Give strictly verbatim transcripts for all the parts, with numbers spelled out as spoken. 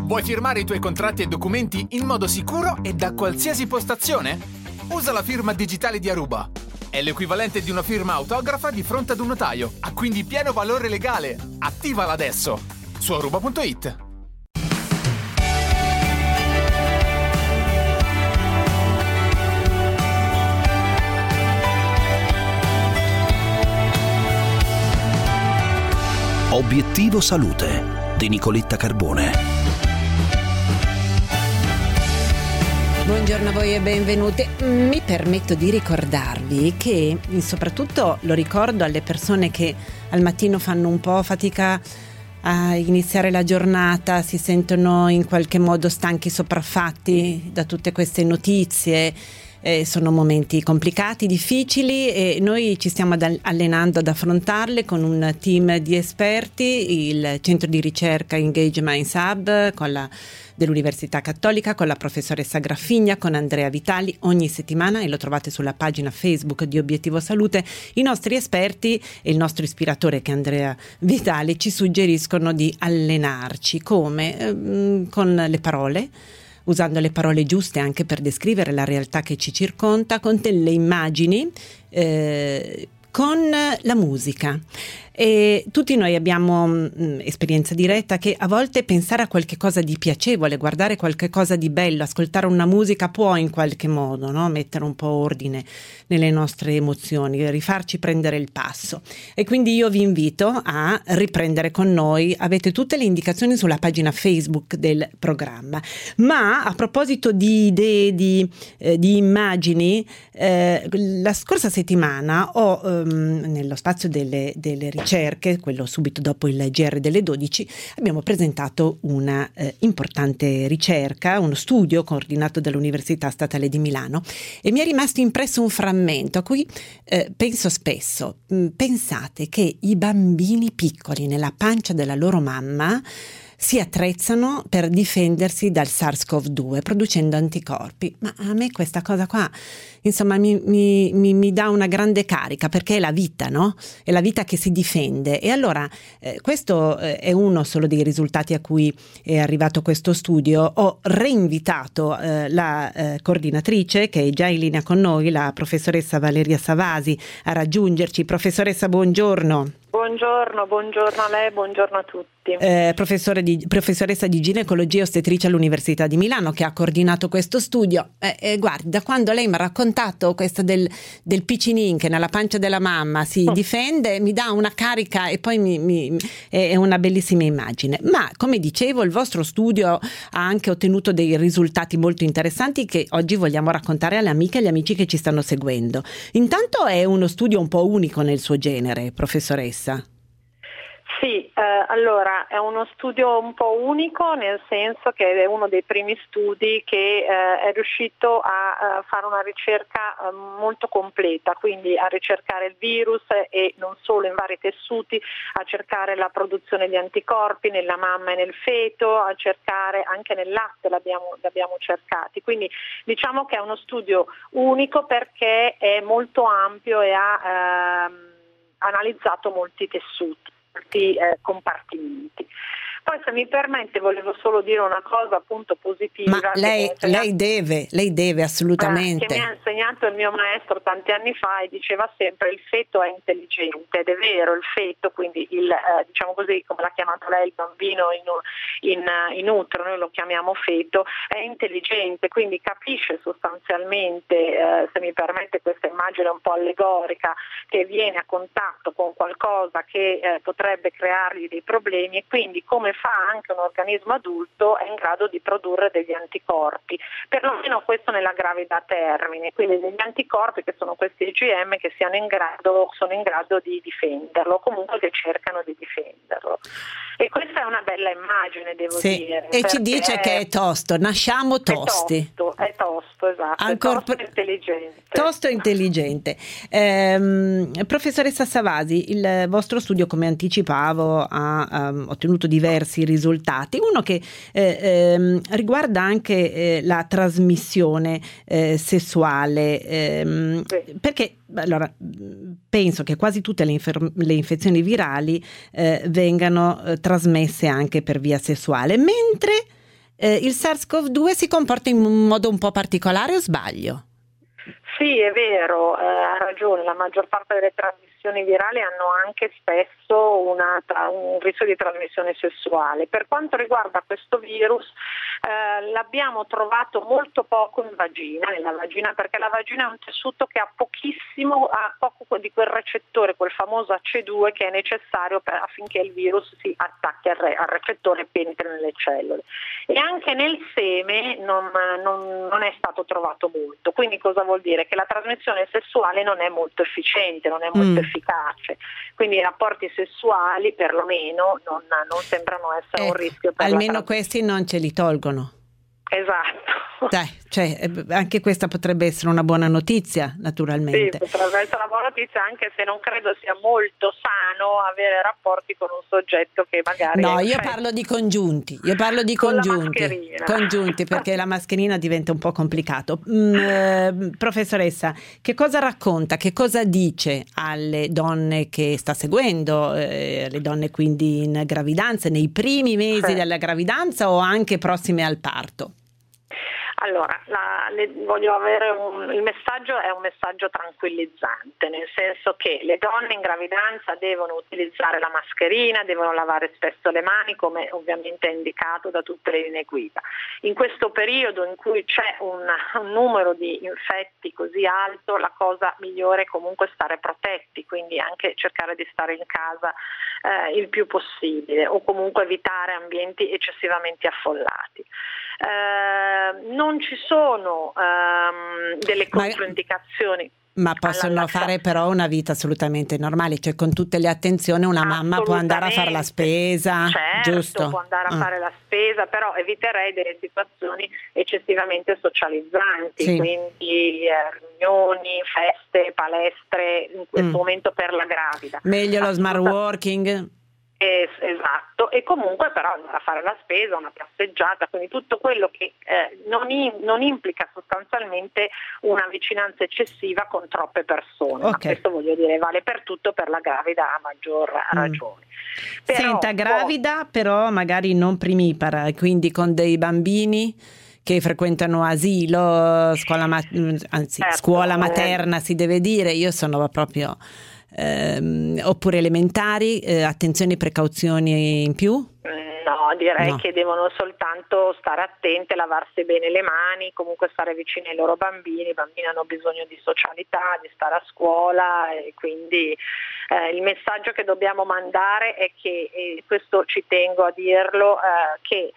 Vuoi firmare i tuoi contratti e documenti in modo sicuro e da qualsiasi postazione? Usa la firma digitale di Aruba. È l'equivalente di una firma autografa di fronte ad un notaio. Ha quindi pieno valore legale. Attivala adesso su aruba punto it. Obiettivo Salute di Nicoletta Carbone. Buongiorno a voi e benvenuti. Mi permetto di ricordarvi che, soprattutto lo ricordo alle persone che al mattino fanno un po' fatica a iniziare la giornata, si sentono in qualche modo stanchi, sopraffatti da tutte queste notizie. Eh, sono momenti complicati, difficili, e noi ci stiamo ad allenando ad affrontarle con un team di esperti, il centro di ricerca Engage Minds Hub con la, dell'Università Cattolica, con la professoressa Graffigna, con Andrea Vitali. Ogni settimana, e lo trovate sulla pagina Facebook di Obiettivo Salute, i nostri esperti e il nostro ispiratore, che è Andrea Vitali, ci suggeriscono di allenarci come? Eh, con le parole, usando le parole giuste anche per descrivere la realtà che ci circonda, con delle immagini, eh, con la musica. E tutti noi abbiamo mh, esperienza diretta che a volte pensare a qualche cosa di piacevole, guardare qualche cosa di bello, ascoltare una musica può in qualche modo, no? Mettere un po' ordine nelle nostre emozioni, rifarci prendere il passo. E quindi io vi invito a riprendere con noi. Avete tutte le indicazioni sulla pagina Facebook del programma. Ma a proposito di idee, di, eh, di immagini, eh, la scorsa settimana ho ehm, nello spazio delle, delle ricerche, quello subito dopo il G R delle dodici, abbiamo presentato una eh, importante ricerca, uno studio coordinato dall'Università Statale di Milano, e mi è rimasto impresso un frammento a cui eh, penso spesso. Pensate che i bambini piccoli nella pancia della loro mamma si attrezzano per difendersi dal SARS-CoV due producendo anticorpi. Ma a me questa cosa qua, insomma, mi, mi, mi, mi dà una grande carica, perché è la vita, no? È la vita che si difende. E allora eh, questo eh, è uno solo dei risultati a cui è arrivato questo studio. Ho reinvitato eh, la eh, coordinatrice, che è già in linea con noi, la professoressa Valeria Savasi, a raggiungerci. Professoressa, buongiorno. Buongiorno, buongiorno a lei, buongiorno a tutti. Eh, professore di, professoressa di ginecologia e ostetricia all'Università di Milano, che ha coordinato questo studio. Eh, eh, guardi, da quando lei mi ha raccontato questo del, del piccinin che nella pancia della mamma si oh. difende, mi dà una carica, e poi mi, mi, è una bellissima immagine. Ma, come dicevo, il vostro studio ha anche ottenuto dei risultati molto interessanti che oggi vogliamo raccontare alle amiche e agli amici che ci stanno seguendo. Intanto è uno studio un po' unico nel suo genere, professoressa. Sì, eh, allora è uno studio un po' unico, nel senso che è uno dei primi studi che eh, è riuscito a, a fare una ricerca eh, molto completa, quindi a ricercare il virus e non solo in vari tessuti, a cercare la produzione di anticorpi nella mamma e nel feto, a cercare anche nel latte, l'abbiamo, l'abbiamo cercati. Quindi diciamo che è uno studio unico perché è molto ampio e ha ehm, analizzato molti tessuti, molti eh, compartimenti. Poi, se mi permette, volevo solo dire una cosa appunto positiva. Ma lei, lei deve, lei deve assolutamente. Eh, che mi ha insegnato il mio maestro tanti anni fa, e diceva sempre: il feto è intelligente. Ed è vero, il feto, quindi il eh, diciamo così, come l'ha chiamato lei, il bambino in, in, in utero, noi lo chiamiamo feto, è intelligente, quindi capisce sostanzialmente, eh, se mi permette questa immagine un po' allegorica, che viene a contatto con qualcosa che eh, potrebbe creargli dei problemi, e quindi, come fa anche un organismo adulto, è in grado di produrre degli anticorpi, perlomeno questo nella gravidanza termine, quindi degli anticorpi che sono questi I G M che siano in grado, sono in grado di difenderlo, comunque che cercano di difenderlo. E questa è una bella immagine, devo sì. dire. E ci dice che è tosto, nasciamo tosti. È tosto, è tosto, esatto, Ancora è tosto e intelligente. Tosto e intelligente. Ehm, professoressa Savasi, il vostro studio, come anticipavo, ha um, ottenuto diversi risultati. Uno che eh, ehm, riguarda anche eh, la trasmissione eh, sessuale, ehm, sì. perché allora penso che quasi tutte le, infer- le infezioni virali eh, vengano eh, trasmesse anche per via sessuale, mentre eh, il SARS-CoV due si comporta in un modo un po' particolare, o sbaglio? Sì, è vero, eh, ha ragione, la maggior parte delle trasmissioni virali hanno anche spesso una, tra, un rischio di trasmissione sessuale. Per quanto riguarda questo virus, eh, l'abbiamo trovato molto poco in vagina, nella vagina, perché la vagina è un tessuto che ha pochissimo, ha poco di quel recettore, quel famoso A C E due che è necessario per, affinché il virus si attacchi al, re, al recettore e penetri nelle cellule. E anche nel seme non, non, non è stato trovato molto, quindi cosa vuol dire? Che la trasmissione sessuale non è molto efficiente, non è molto mm. efficace, quindi i rapporti sessuali perlomeno non, non sembrano essere ecco, un rischio per almeno la questi non ce li tolgono. Esatto. Dai, cioè, anche questa potrebbe essere una buona notizia, naturalmente. Sì, potrebbe essere una buona notizia, anche se non credo sia molto sano avere rapporti con un soggetto che magari... No, io infetto. parlo di congiunti, io parlo di con congiunti, congiunti perché la mascherina diventa un po' complicato. Mm, eh, professoressa, che cosa racconta, che cosa dice alle donne che sta seguendo, eh, le donne quindi in gravidanza, nei primi mesi sì. della gravidanza o anche prossime al parto? Allora, la, le, voglio avere un, il messaggio è un messaggio tranquillizzante, nel senso che le donne in gravidanza devono utilizzare la mascherina, devono lavare spesso le mani, come ovviamente è indicato da tutte le linee guida. In questo periodo in cui c'è un, un numero di infetti così alto, la cosa migliore è comunque stare protetti, quindi anche cercare di stare in casa eh, il più possibile o comunque evitare ambienti eccessivamente affollati. Eh, non ci sono ehm, delle controindicazioni. Ma, ma possono fare però una vita assolutamente normale, cioè con tutte le attenzioni una mamma può andare a fare la spesa, certo, giusto? può andare a ah. fare la spesa, però eviterei delle situazioni eccessivamente socializzanti, sì. quindi eh, riunioni, feste, palestre, in questo mm. momento per la gravida. Meglio lo smart working? Esatto, e comunque però andare a fare la spesa, una passeggiata, quindi tutto quello che eh, non, in, non implica sostanzialmente una vicinanza eccessiva con troppe persone, okay. ma questo voglio dire vale per tutto, per la gravida a maggior mm. ragione. Però, Senta, gravida può... però magari non primipara, quindi con dei bambini che frequentano asilo, scuola, ma- anzi certo, scuola materna eh. si deve dire, io sono proprio... Eh, oppure elementari, eh, attenzioni, precauzioni in più? No, direi no. che devono soltanto stare attente, lavarsi bene le mani, comunque stare vicini ai loro bambini. I bambini hanno bisogno di socialità, di stare a scuola, e quindi eh, il messaggio che dobbiamo mandare è che, e questo ci tengo a dirlo, eh, che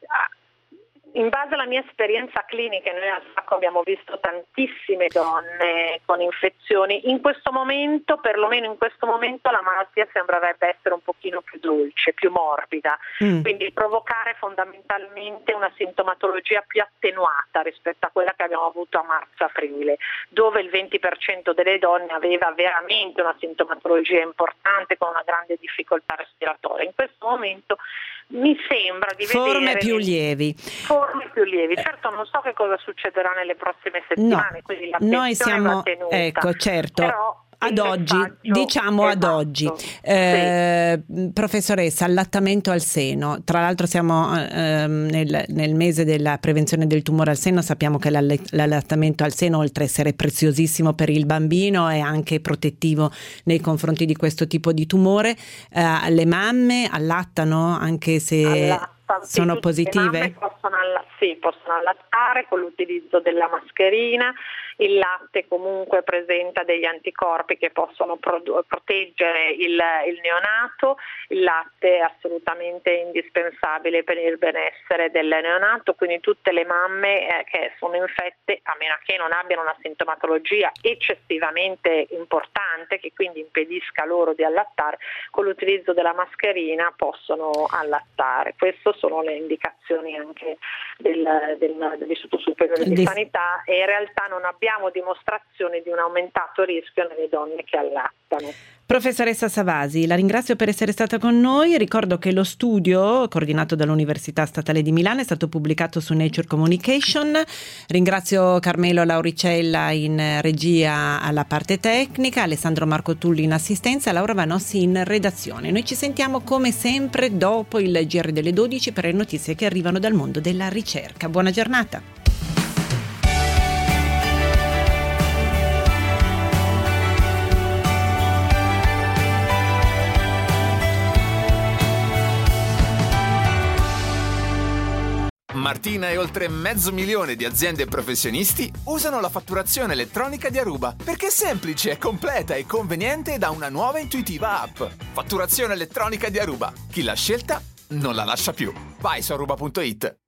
in base alla mia esperienza clinica, noi al Sacco abbiamo visto tantissime donne con infezioni. In questo momento, perlomeno in questo momento, la malattia sembrerebbe essere un pochino più dolce, più morbida, mm. quindi provocare fondamentalmente una sintomatologia più attenuata rispetto a quella che abbiamo avuto a marzo-aprile, dove il venti per cento delle donne aveva veramente una sintomatologia importante con una grande difficoltà respiratoria. In questo momento mi sembra di vedere forme più lievi. Forme più lievi. Certo, non so che cosa succederà nelle prossime settimane, no, quindi l'attenzione noi siamo, va tenuta. Ecco, certo. Però ad oggi, diciamo esatto. ad oggi, eh, sì. Professoressa, allattamento al seno, tra l'altro siamo eh, nel, nel mese della prevenzione del tumore al seno, sappiamo che l'allattamento al seno, oltre a essere preziosissimo per il bambino, è anche protettivo nei confronti di questo tipo di tumore. Eh, le mamme allattano anche se Allatta, sono sì, positive? Le mamme possono, alla- sì, possono allattare con l'utilizzo della mascherina. Il latte comunque presenta degli anticorpi che possono produ- proteggere il, il neonato. Il latte è assolutamente indispensabile per il benessere del neonato, quindi tutte le mamme eh, che sono infette, a meno che non abbiano una sintomatologia eccessivamente importante che quindi impedisca loro di allattare, con l'utilizzo della mascherina possono allattare. Queste sono le indicazioni anche del, del, dell'Istituto Superiore di, di Sanità, e in realtà non abbiamo abbiamo dimostrazioni di un aumentato rischio nelle donne che allattano. Professoressa Savasi, la ringrazio per essere stata con noi. Ricordo che lo studio, coordinato dall'Università Statale di Milano, è stato pubblicato su Nature Communication. Ringrazio Carmelo Lauricella in regia alla parte tecnica, Alessandro Marco Tulli in assistenza, Laura Vanossi in redazione. Noi ci sentiamo come sempre dopo il G R delle dodici per le notizie che arrivano dal mondo della ricerca. Buona giornata. Martina e oltre mezzo milione di aziende e professionisti usano la fatturazione elettronica di Aruba perché è semplice, completa e conveniente da una nuova e intuitiva app. Fatturazione elettronica di Aruba. Chi l'ha scelta non la lascia più. Vai su aruba punto it.